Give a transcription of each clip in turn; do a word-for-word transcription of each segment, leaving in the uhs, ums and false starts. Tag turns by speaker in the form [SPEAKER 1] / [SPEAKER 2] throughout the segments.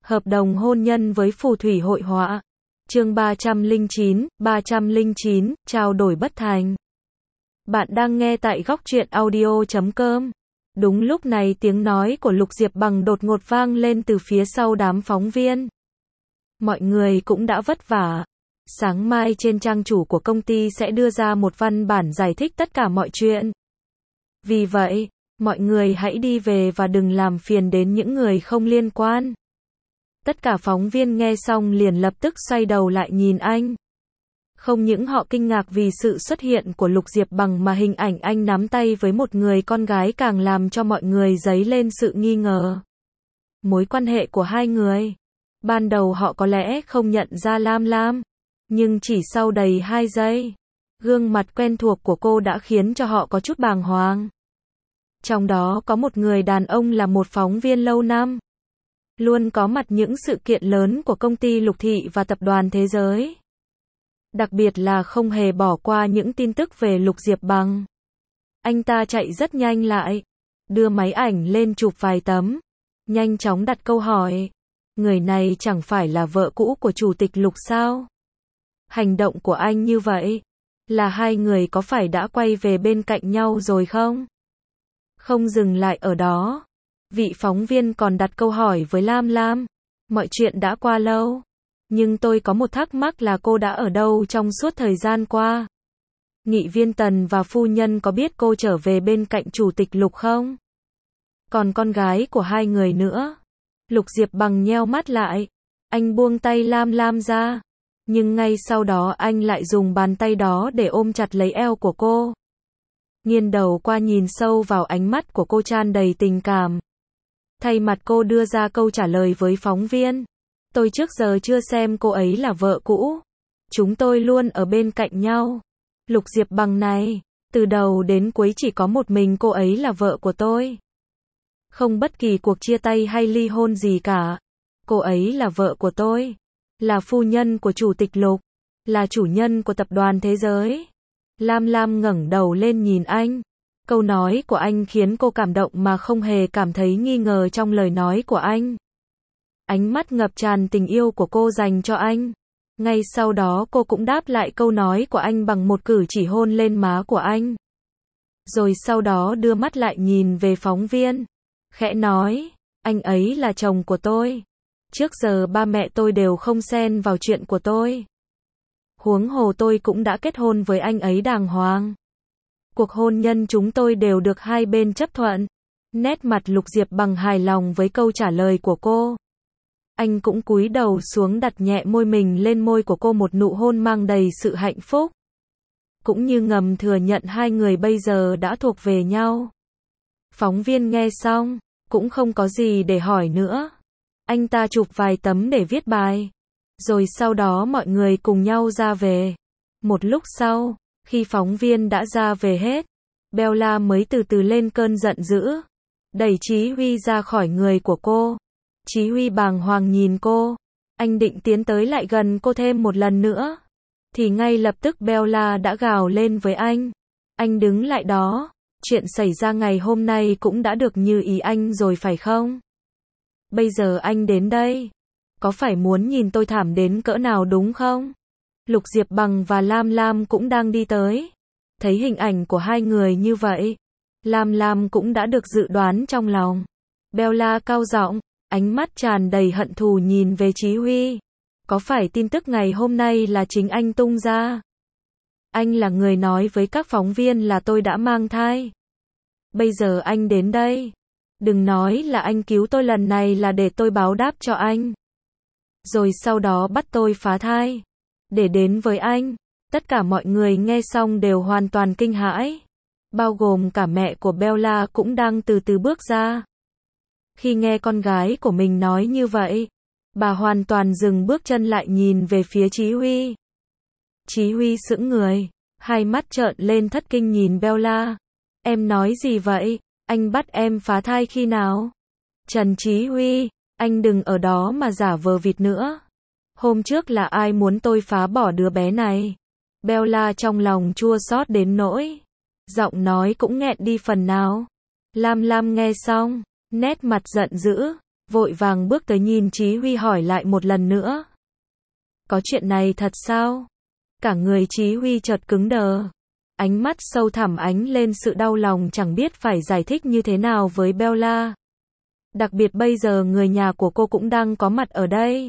[SPEAKER 1] Hợp đồng hôn nhân với phù thủy hội họa. Chương ba trăm lẻ chín, ba trăm lẻ chín, trao đổi bất thành. Bạn đang nghe tại góc truyện audio chấm com. Đúng lúc này tiếng nói của Lục Diệp Bằng đột ngột vang lên từ phía sau đám phóng viên. Mọi người cũng đã vất vả. Sáng mai trên trang chủ của công ty sẽ đưa ra một văn bản giải thích tất cả mọi chuyện. Vì vậy, mọi người hãy đi về và đừng làm phiền đến những người không liên quan. Tất cả phóng viên nghe xong liền lập tức xoay đầu lại nhìn anh. Không những họ kinh ngạc vì sự xuất hiện của Lục Diệp Bằng mà hình ảnh anh nắm tay với một người con gái càng làm cho mọi người dấy lên sự nghi ngờ. Mối quan hệ của hai người. Ban đầu họ có lẽ không nhận ra Lam Lam. Nhưng chỉ sau đầy hai giây, gương mặt quen thuộc của cô đã khiến cho họ có chút bàng hoàng. Trong đó có một người đàn ông là một phóng viên lâu năm. Luôn có mặt những sự kiện lớn của công ty Lục Thị và tập đoàn Thế Giới. Đặc biệt là không hề bỏ qua những tin tức về Lục Diệp Bằng. Anh ta chạy rất nhanh lại, đưa máy ảnh lên chụp vài tấm, nhanh chóng đặt câu hỏi. Người này chẳng phải là vợ cũ của chủ tịch Lục sao? Hành động của anh như vậy, là hai người có phải đã quay về bên cạnh nhau rồi không? Không dừng lại ở đó. Vị phóng viên còn đặt câu hỏi với Lam Lam. Mọi chuyện đã qua lâu. Nhưng tôi có một thắc mắc là cô đã ở đâu trong suốt thời gian qua? Nghị viên Tần và phu nhân có biết cô trở về bên cạnh chủ tịch Lục không? Còn con gái của hai người nữa. Lục Diệp Bằng nheo mắt lại. Anh buông tay Lam Lam ra. Nhưng ngay sau đó anh lại dùng bàn tay đó để ôm chặt lấy eo của cô. Nghiêng đầu qua nhìn sâu vào ánh mắt của cô tràn đầy tình cảm. Thay mặt cô đưa ra câu trả lời với phóng viên. Tôi trước giờ chưa xem cô ấy là vợ cũ. Chúng tôi luôn ở bên cạnh nhau. Lục Diệp Bằng này, từ đầu đến cuối chỉ có một mình cô ấy là vợ của tôi. Không bất kỳ cuộc chia tay hay ly hôn gì cả. Cô ấy là vợ của tôi. Là phu nhân của chủ tịch Lục. Là chủ nhân của tập đoàn Thế Giới. Lam Lam ngẩng đầu lên nhìn anh. Câu nói của anh khiến cô cảm động mà không hề cảm thấy nghi ngờ trong lời nói của anh. Ánh mắt ngập tràn tình yêu của cô dành cho anh. Ngay sau đó cô cũng đáp lại câu nói của anh bằng một cử chỉ hôn lên má của anh. Rồi sau đó đưa mắt lại nhìn về phóng viên. Khẽ nói, anh ấy là chồng của tôi. Trước giờ ba mẹ tôi đều không xen vào chuyện của tôi. Huống hồ tôi cũng đã kết hôn với anh ấy đàng hoàng. Cuộc hôn nhân chúng tôi đều được hai bên chấp thuận. Nét mặt Lục Diệp Bằng hài lòng với câu trả lời của cô. Anh cũng cúi đầu xuống đặt nhẹ môi mình lên môi của cô, một nụ hôn mang đầy sự hạnh phúc. Cũng như ngầm thừa nhận hai người bây giờ đã thuộc về nhau. Phóng viên nghe xong, cũng không có gì để hỏi nữa. Anh ta chụp vài tấm để viết bài. Rồi sau đó mọi người cùng nhau ra về. Một lúc sau, khi phóng viên đã ra về hết, Bella mới từ từ lên cơn giận dữ. Đẩy Chí Huy ra khỏi người của cô. Chí Huy bàng hoàng nhìn cô. Anh định tiến tới lại gần cô thêm một lần nữa. Thì ngay lập tức Bella đã gào lên với anh. Anh đứng lại đó. Chuyện xảy ra ngày hôm nay cũng đã được như ý anh rồi phải không? Bây giờ anh đến đây. Có phải muốn nhìn tôi thảm đến cỡ nào đúng không? Lục Diệp Bằng và Lam Lam cũng đang đi tới. Thấy hình ảnh của hai người như vậy, Lam Lam cũng đã được dự đoán trong lòng. Bella cao giọng, ánh mắt tràn đầy hận thù nhìn về Chí Huy. Có phải tin tức ngày hôm nay là chính anh tung ra? Anh là người nói với các phóng viên là tôi đã mang thai. Bây giờ anh đến đây. Đừng nói là anh cứu tôi lần này là để tôi báo đáp cho anh. Rồi sau đó bắt tôi phá thai. Để đến với anh. Tất cả mọi người nghe xong đều hoàn toàn kinh hãi. Bao gồm cả mẹ của Bella cũng đang từ từ bước ra. Khi nghe con gái của mình nói như vậy, bà hoàn toàn dừng bước chân lại nhìn về phía Chí Huy. Chí Huy sững người, hai mắt trợn lên thất kinh nhìn Bella. Em nói gì vậy? Anh bắt em phá thai khi nào? Trần Chí Huy, anh đừng ở đó mà giả vờ vịt nữa. Hôm trước là ai muốn tôi phá bỏ đứa bé này? Bella trong lòng chua xót đến nỗi giọng nói cũng nghẹn đi phần nào. Lam Lam nghe xong, nét mặt giận dữ, vội vàng bước tới nhìn Chí Huy hỏi lại một lần nữa. Có chuyện này thật sao? Cả người Chí Huy chợt cứng đờ. Ánh mắt sâu thẳm ánh lên sự đau lòng chẳng biết phải giải thích như thế nào với Bella. Đặc biệt bây giờ người nhà của cô cũng đang có mặt ở đây.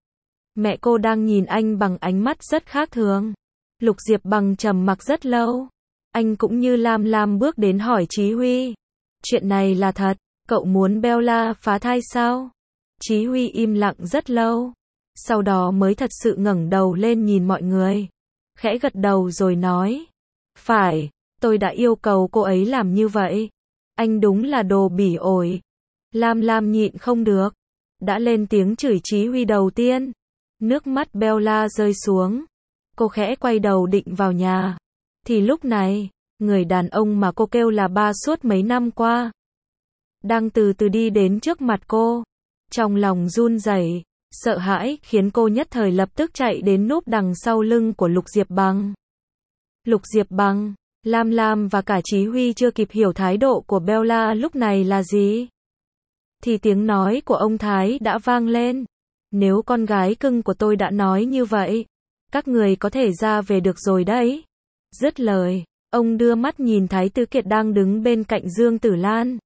[SPEAKER 1] Mẹ cô đang nhìn anh bằng ánh mắt rất khác thường. Lục Diệp Bằng trầm mặc rất lâu. Anh cũng như Lam Lam bước đến hỏi Chí Huy. Chuyện này là thật, cậu muốn Bella phá thai sao? Chí Huy im lặng rất lâu. Sau đó mới thật sự ngẩng đầu lên nhìn mọi người. Khẽ gật đầu rồi nói. Phải, tôi đã yêu cầu cô ấy làm như vậy. Anh đúng là đồ bỉ ổi. Lam Lam nhịn không được. Đã lên tiếng chửi Chí Huy đầu tiên. Nước mắt Bella rơi xuống. Cô khẽ quay đầu định vào nhà. Thì lúc này, người đàn ông mà cô kêu là ba suốt mấy năm qua đang từ từ đi đến trước mặt cô. Trong lòng run rẩy, sợ hãi khiến cô nhất thời lập tức chạy đến núp đằng sau lưng của Lục Diệp Bằng. Lục Diệp Bằng, Lam Lam và cả Chí Huy chưa kịp hiểu thái độ của Bella lúc này là gì. Thì tiếng nói của ông Thái đã vang lên. Nếu con gái cưng của tôi đã nói như vậy, các người có thể ra về được rồi đấy. Dứt lời, ông đưa mắt nhìn Thái Tứ Kiệt đang đứng bên cạnh Dương Tử Lan.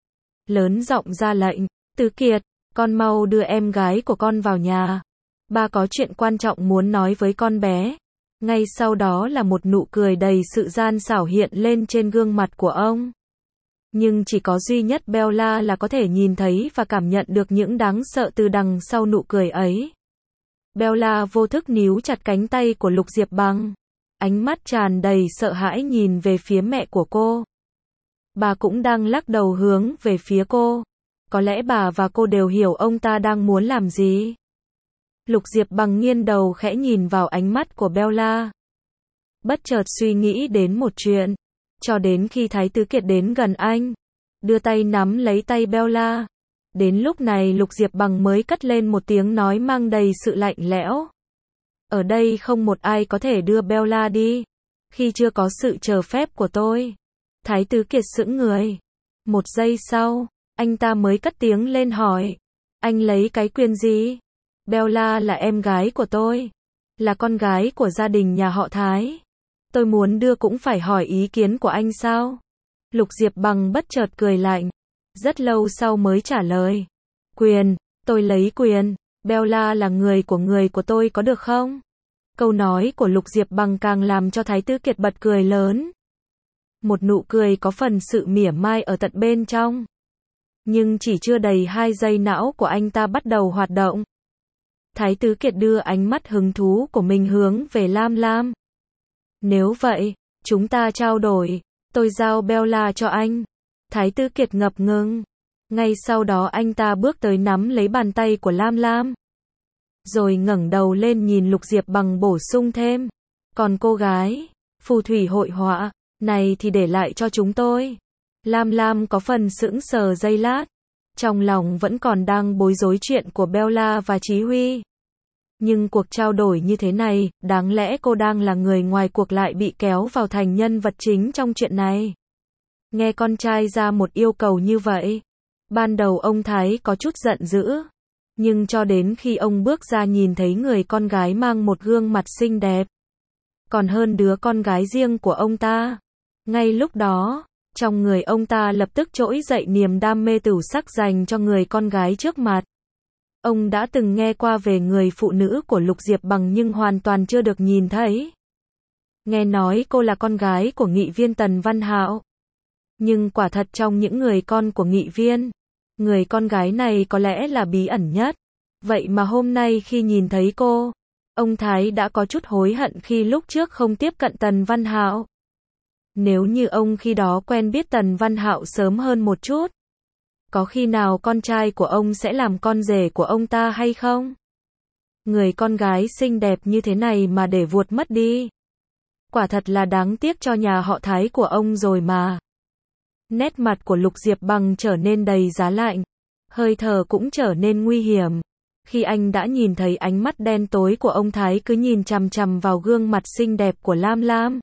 [SPEAKER 1] Lớn giọng ra lệnh, Tứ Kiệt, con mau đưa em gái của con vào nhà. Ba có chuyện quan trọng muốn nói với con bé. Ngay sau đó là một nụ cười đầy sự gian xảo hiện lên trên gương mặt của ông. Nhưng chỉ có duy nhất Bella là có thể nhìn thấy và cảm nhận được những đáng sợ từ đằng sau nụ cười ấy. Bella vô thức níu chặt cánh tay của Lục Diệp Bằng. Ánh mắt tràn đầy sợ hãi nhìn về phía mẹ của cô. Bà cũng đang lắc đầu hướng về phía cô. Có lẽ bà và cô đều hiểu ông ta đang muốn làm gì. Lục Diệp Bằng nghiêng đầu khẽ nhìn vào ánh mắt của Bella. Bất chợt suy nghĩ đến một chuyện. Cho đến khi Thái Tứ Kiệt đến gần anh, đưa tay nắm lấy tay Bella. Đến lúc này Lục Diệp Bằng mới cất lên một tiếng nói mang đầy sự lạnh lẽo. Ở đây không một ai có thể đưa Bella đi, khi chưa có sự cho phép của tôi. Thái Tứ Kiệt sững người. Một giây sau, anh ta mới cất tiếng lên hỏi. Anh lấy cái quyền gì? Bella là em gái của tôi, là con gái của gia đình nhà họ Thái. Tôi muốn đưa cũng phải hỏi ý kiến của anh sao? Lục Diệp Bằng bất chợt cười lạnh. Rất lâu sau mới trả lời. Quyền, tôi lấy quyền. Bella là người của người của tôi có được không? Câu nói của Lục Diệp Bằng càng làm cho Thái Tứ Kiệt bật cười lớn. Một nụ cười có phần sự mỉa mai ở tận bên trong. Nhưng chỉ chưa đầy hai giây não của anh ta bắt đầu hoạt động. Thái Tứ Kiệt đưa ánh mắt hứng thú của mình hướng về Lam Lam. Nếu vậy, chúng ta trao đổi. Tôi giao Bella cho anh. Thái Tứ Kiệt ngập ngừng. Ngay sau đó anh ta bước tới nắm lấy bàn tay của Lam Lam. Rồi ngẩng đầu lên nhìn Lục Diệp Bằng bổ sung thêm. Còn cô gái, phù thủy hội họa, này thì để lại cho chúng tôi. Lam Lam có phần sững sờ giây lát. Trong lòng vẫn còn đang bối rối chuyện của Bella và Chí Huy. Nhưng cuộc trao đổi như thế này, đáng lẽ cô đang là người ngoài cuộc lại bị kéo vào thành nhân vật chính trong chuyện này. Nghe con trai ra một yêu cầu như vậy, ban đầu ông Thái có chút giận dữ. Nhưng cho đến khi ông bước ra nhìn thấy người con gái mang một gương mặt xinh đẹp, còn hơn đứa con gái riêng của ông ta. Ngay lúc đó, trong người ông ta lập tức trỗi dậy niềm đam mê tửu sắc dành cho người con gái trước mặt. Ông đã từng nghe qua về người phụ nữ của Lục Diệp Bằng nhưng hoàn toàn chưa được nhìn thấy. Nghe nói cô là con gái của nghị viên Tần Văn Hạo. Nhưng quả thật trong những người con của nghị viên, người con gái này có lẽ là bí ẩn nhất. Vậy mà hôm nay khi nhìn thấy cô, ông Thái đã có chút hối hận khi lúc trước không tiếp cận Tần Văn Hạo. Nếu như ông khi đó quen biết Tần Văn Hạo sớm hơn một chút, có khi nào con trai của ông sẽ làm con rể của ông ta hay không? Người con gái xinh đẹp như thế này mà để vuột mất đi. Quả thật là đáng tiếc cho nhà họ Thái của ông rồi mà. Nét mặt của Lục Diệp Bằng trở nên đầy giá lạnh. Hơi thở cũng trở nên nguy hiểm. Khi anh đã nhìn thấy ánh mắt đen tối của ông Thái cứ nhìn chằm chằm vào gương mặt xinh đẹp của Lam Lam.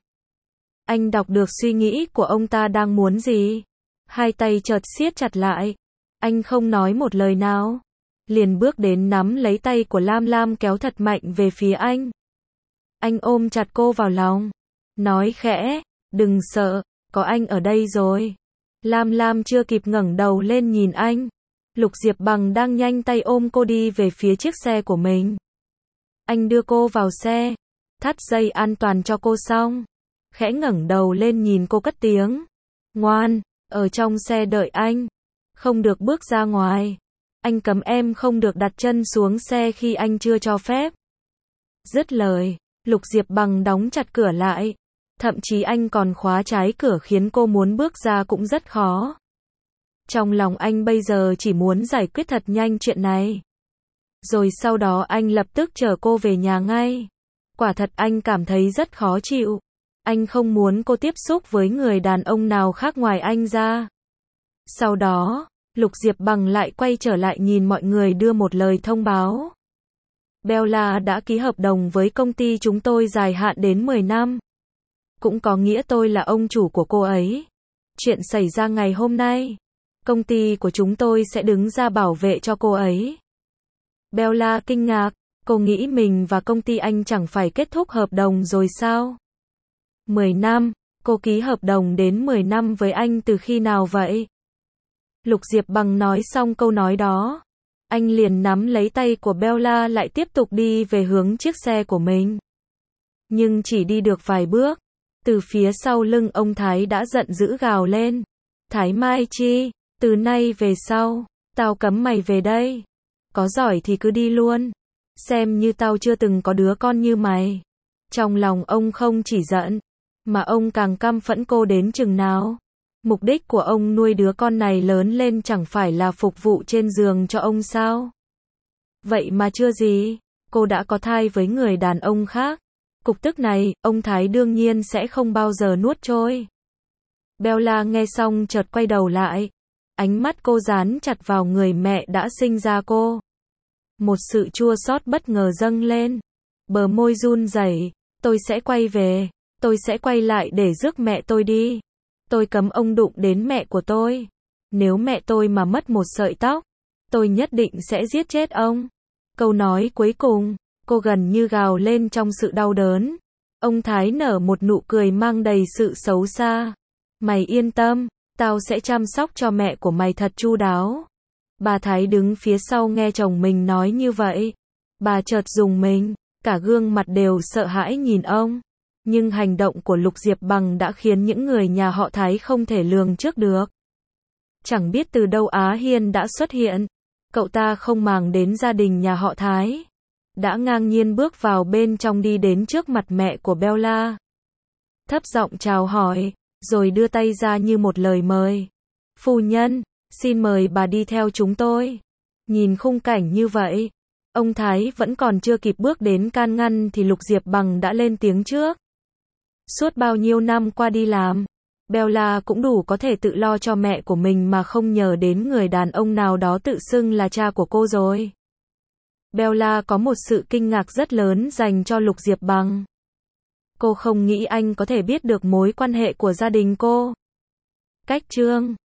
[SPEAKER 1] Anh đọc được suy nghĩ của ông ta đang muốn gì. Hai tay chợt siết chặt lại. Anh không nói một lời nào. liền bước đến nắm lấy tay của Lam Lam kéo thật mạnh về phía anh. Anh ôm chặt cô vào lòng, nói khẽ, đừng sợ, có anh ở đây rồi. Lam Lam chưa kịp ngẩng đầu lên nhìn anh. Lục Diệp Bằng đang nhanh tay ôm cô đi về phía chiếc xe của mình. Anh đưa cô vào xe, thắt dây an toàn cho cô xong, khẽ ngẩng đầu lên nhìn cô cất tiếng. Ngoan, ở trong xe đợi anh, không được bước ra ngoài. Anh cấm em không được đặt chân xuống xe khi anh chưa cho phép. Dứt lời, Lục Diệp Bằng đóng chặt cửa lại. Thậm chí anh còn khóa trái cửa khiến cô muốn bước ra cũng rất khó. Trong lòng anh bây giờ chỉ muốn giải quyết thật nhanh chuyện này. Rồi sau đó anh lập tức chở cô về nhà ngay. Quả thật anh cảm thấy rất khó chịu. Anh không muốn cô tiếp xúc với người đàn ông nào khác ngoài anh ra. Sau đó, Lục Diệp Bằng lại quay trở lại nhìn mọi người đưa một lời thông báo. Bella đã ký hợp đồng với công ty chúng tôi dài hạn đến mười năm. Cũng có nghĩa tôi là ông chủ của cô ấy. Chuyện xảy ra ngày hôm nay, công ty của chúng tôi sẽ đứng ra bảo vệ cho cô ấy. Bella kinh ngạc, cô nghĩ mình và công ty anh chẳng phải kết thúc hợp đồng rồi sao? mười năm, cô ký hợp đồng đến mười năm với anh từ khi nào vậy? Lục Diệp Bằng nói xong câu nói đó, anh liền nắm lấy tay của Bella lại tiếp tục đi về hướng chiếc xe của mình. Nhưng chỉ đi được vài bước, từ phía sau lưng ông Thái đã giận dữ gào lên. Thái Mai Chi, từ nay về sau, tao cấm mày về đây. Có giỏi thì cứ đi luôn. Xem như tao chưa từng có đứa con như mày. Trong lòng ông không chỉ giận, mà ông càng căm phẫn cô đến chừng nào. Mục đích của ông nuôi đứa con này lớn lên chẳng phải là phục vụ trên giường cho ông sao? Vậy mà chưa gì, cô đã có thai với người đàn ông khác. Cục tức này, ông Thái đương nhiên sẽ không bao giờ nuốt trôi. Bella nghe xong chợt quay đầu lại. Ánh mắt cô dán chặt vào người mẹ đã sinh ra cô. Một sự chua xót bất ngờ dâng lên. Bờ môi run rẩy. Tôi sẽ quay về. Tôi sẽ quay lại để rước mẹ tôi đi. Tôi cấm ông đụng đến mẹ của tôi. Nếu mẹ tôi mà mất một sợi tóc, tôi nhất định sẽ giết chết ông. Câu nói cuối cùng, cô gần như gào lên trong sự đau đớn. Ông Thái nở một nụ cười mang đầy sự xấu xa. Mày yên tâm, tao sẽ chăm sóc cho mẹ của mày thật chu đáo. Bà Thái đứng phía sau nghe chồng mình nói như vậy. Bà chợt rùng mình, cả gương mặt đều sợ hãi nhìn ông. Nhưng hành động của Lục Diệp Bằng đã khiến những người nhà họ Thái không thể lường trước được. Chẳng biết từ đâu Á Hiên đã xuất hiện. Cậu ta không màng đến gia đình nhà họ Thái. Đã ngang nhiên bước vào bên trong đi đến trước mặt mẹ của Bella. Thấp giọng chào hỏi, rồi đưa tay ra như một lời mời. Phu nhân, xin mời bà đi theo chúng tôi. Nhìn khung cảnh như vậy, ông Thái vẫn còn chưa kịp bước đến can ngăn thì Lục Diệp Bằng đã lên tiếng trước. Suốt bao nhiêu năm qua đi làm, Bella cũng đủ có thể tự lo cho mẹ của mình mà không nhờ đến người đàn ông nào đó tự xưng là cha của cô rồi. Bella có một sự kinh ngạc rất lớn dành cho Lục Diệp Bằng. Cô không nghĩ anh có thể biết được mối quan hệ của gia đình cô. Cách chương